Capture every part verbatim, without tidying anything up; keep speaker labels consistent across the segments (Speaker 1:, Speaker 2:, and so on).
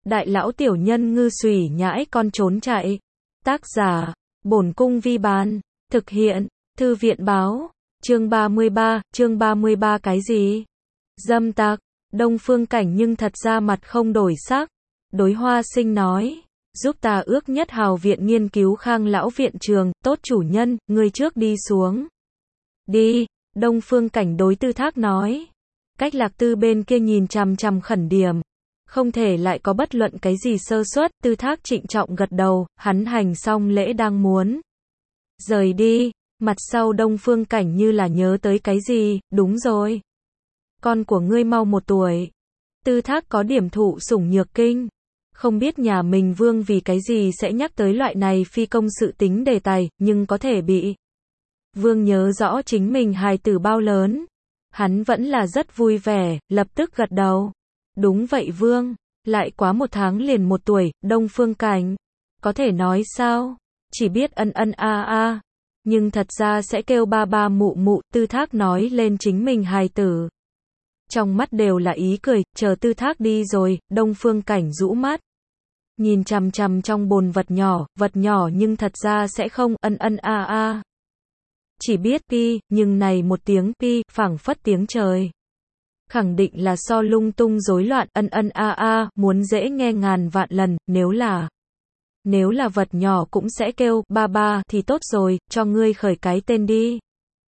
Speaker 1: đại lão tiểu nhân ngư xùy nhãi con trốn chạy. Tác giả, Bổn Cung Vi Bán. Thực hiện, Thư viện Báo. Chương ba mươi ba, chương ba mươi ba cái gì? Dâm tặc. Đông Phương Cảnh nhưng thật ra mặt không đổi sắc. Đối Hoa Sinh nói, giúp ta ước nhất hào viện nghiên cứu Khang lão viện trường, tốt chủ nhân, ngươi trước đi xuống. Đi, Đông Phương Cảnh đối Tư Thác nói. Cách Lạc Tư bên kia nhìn chằm chằm Khẩn Điểm. Không thể lại có bất luận cái gì sơ suất, Tư Thác trịnh trọng gật đầu, hắn hành xong lễ đang muốn rời đi, mặt sau Đông Phương Cảnh như là nhớ tới cái gì, đúng rồi. Con của ngươi mau một tuổi. Tư Thác có điểm thụ sủng nhược kinh. Không biết nhà mình vương vì cái gì sẽ nhắc tới loại này phi công sự tính đề tài, nhưng có thể bị. Vương nhớ rõ chính mình hài tử bao lớn. Hắn vẫn là rất vui vẻ, lập tức gật đầu. Đúng vậy vương, lại quá một tháng liền một tuổi, Đông Phương Cảnh. Có thể nói sao? Chỉ biết ân ân a a. Nhưng thật ra sẽ kêu ba ba mụ mụ, Tư Thác nói lên chính mình hài tử. Trong mắt đều là ý cười, chờ Tư Thác đi rồi, Đông Phương Cảnh rũ mắt. Nhìn chằm chằm trong bồn vật nhỏ, vật nhỏ nhưng thật ra sẽ không ân ân a a. Chỉ biết pi, nhưng này một tiếng pi, phảng phất tiếng trời. Khẳng định là so lung tung rối loạn, ân ân a a, muốn dễ nghe ngàn vạn lần, nếu là nếu là vật nhỏ cũng sẽ kêu ba ba thì tốt rồi, cho ngươi khởi cái tên đi.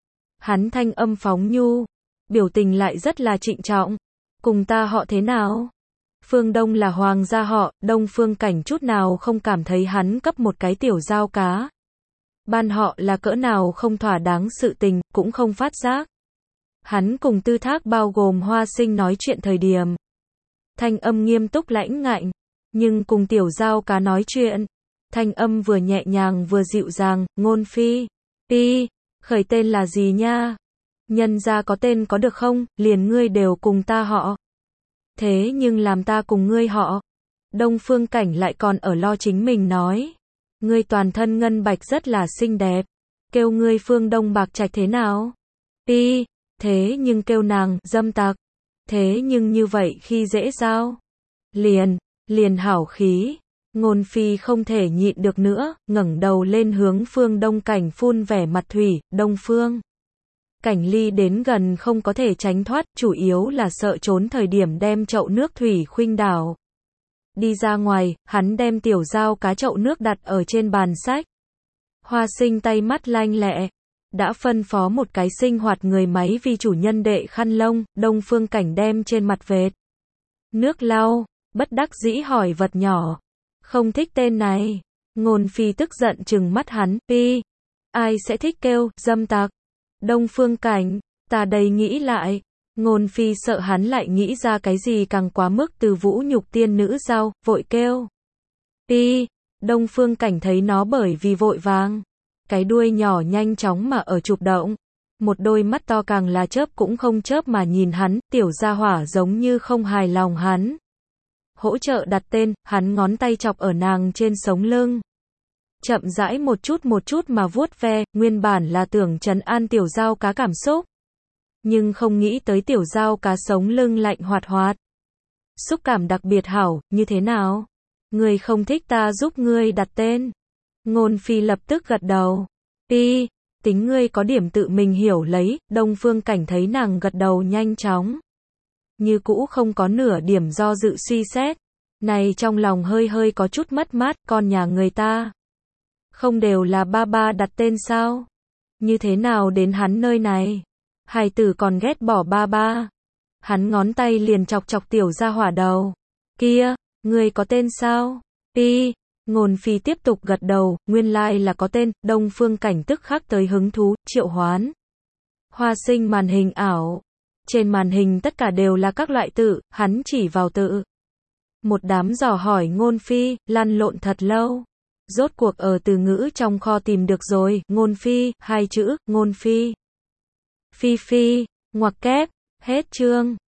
Speaker 1: Hắn thanh âm phóng nhu, biểu tình lại rất là trịnh trọng. Cùng ta họ thế nào? Phương Đông là hoàng gia họ, Đông Phương Cảnh chút nào không cảm thấy hắn cấp một cái tiểu dao cá. Ban họ là cỡ nào không thỏa đáng sự tình, cũng không phát giác. Hắn cùng Tư Thác bao gồm Hoa Sinh nói chuyện thời điểm. Thanh âm nghiêm túc lãnh ngạnh, nhưng cùng tiểu dao cá nói chuyện. Thanh âm vừa nhẹ nhàng vừa dịu dàng, Ngôn Phi. Pi, khởi tên là gì nha? Nhân gia có tên có được không, liền ngươi đều cùng ta họ. Thế nhưng làm ta cùng ngươi họ. Đông Phương Cảnh lại còn ở lo chính mình nói. Ngươi toàn thân ngân bạch rất là xinh đẹp. Kêu ngươi Phương Đông Bạc Trạch thế nào? Pi, thế nhưng kêu nàng, dâm tặc. Thế nhưng như vậy khi dễ sao? Liền, liền hảo khí. Ngôn Phi không thể nhịn được nữa, ngẩng đầu lên hướng Phương Đông Cảnh phun vẻ mặt thủy, Đông Phương. Cảnh ly đến gần không có thể tránh thoát, chủ yếu là sợ trốn thời điểm đem chậu nước thủy khuynh đảo. Đi ra ngoài, hắn đem tiểu dao cá chậu nước đặt ở trên bàn sách. Hoa Sinh tay mắt lanh lẹ, đã phân phó một cái sinh hoạt người máy vì chủ nhân đệ khăn lông, Đông Phương Cảnh đem trên mặt vệt nước lau, bất đắc dĩ hỏi vật nhỏ. Không thích tên này. Ngôn Phi tức giận trừng mắt hắn, pi. Ai sẽ thích kêu, dâm tặc. Đông Phương Cảnh, ta đây nghĩ lại. Ngôn Phi sợ hắn lại nghĩ ra cái gì càng quá mức từ vũ nhục tiên nữ giao, vội kêu. Pi, Đông Phương Cảnh thấy nó bởi vì vội vàng. Cái đuôi nhỏ nhanh chóng mà ở chụp động. Một đôi mắt to càng là chớp cũng không chớp mà nhìn hắn, tiểu gia hỏa giống như không hài lòng hắn. Hỗ trợ đặt tên, hắn ngón tay chọc ở nàng trên sống lưng. Chậm rãi một chút một chút mà vuốt ve, nguyên bản là tưởng trấn an tiểu dao cá cảm xúc. Nhưng không nghĩ tới tiểu dao cá sống lưng lạnh hoạt hoạt. Xúc cảm đặc biệt hảo, như thế nào? Ngươi không thích ta giúp ngươi đặt tên. Ngôn Phi lập tức gật đầu. Pi, tính ngươi có điểm tự mình hiểu lấy, Đông Phương Cảnh thấy nàng gật đầu nhanh chóng. Như cũ không có nửa điểm do dự suy xét. Này trong lòng hơi hơi có chút mất mát, con nhà người ta. Không đều là ba ba đặt tên sao? Như thế nào đến hắn nơi này? Hài tử còn ghét bỏ ba ba. Hắn ngón tay liền chọc chọc tiểu gia hỏa đầu. Kia, người có tên sao? Pi, Ngôn Phi tiếp tục gật đầu, nguyên lai là có tên, Đông Phương Cảnh tức khắc tới hứng thú, triệu hoán. Hoa Sinh màn hình ảo. Trên màn hình tất cả đều là các loại tự, hắn chỉ vào tự. Một đám dò hỏi Ngôn Phi, lăn lộn thật lâu. Rốt cuộc ở từ ngữ trong kho tìm được rồi, Ngôn Phi, hai chữ, Ngôn Phi. Phi Phi, ngoặc kép, hết chương.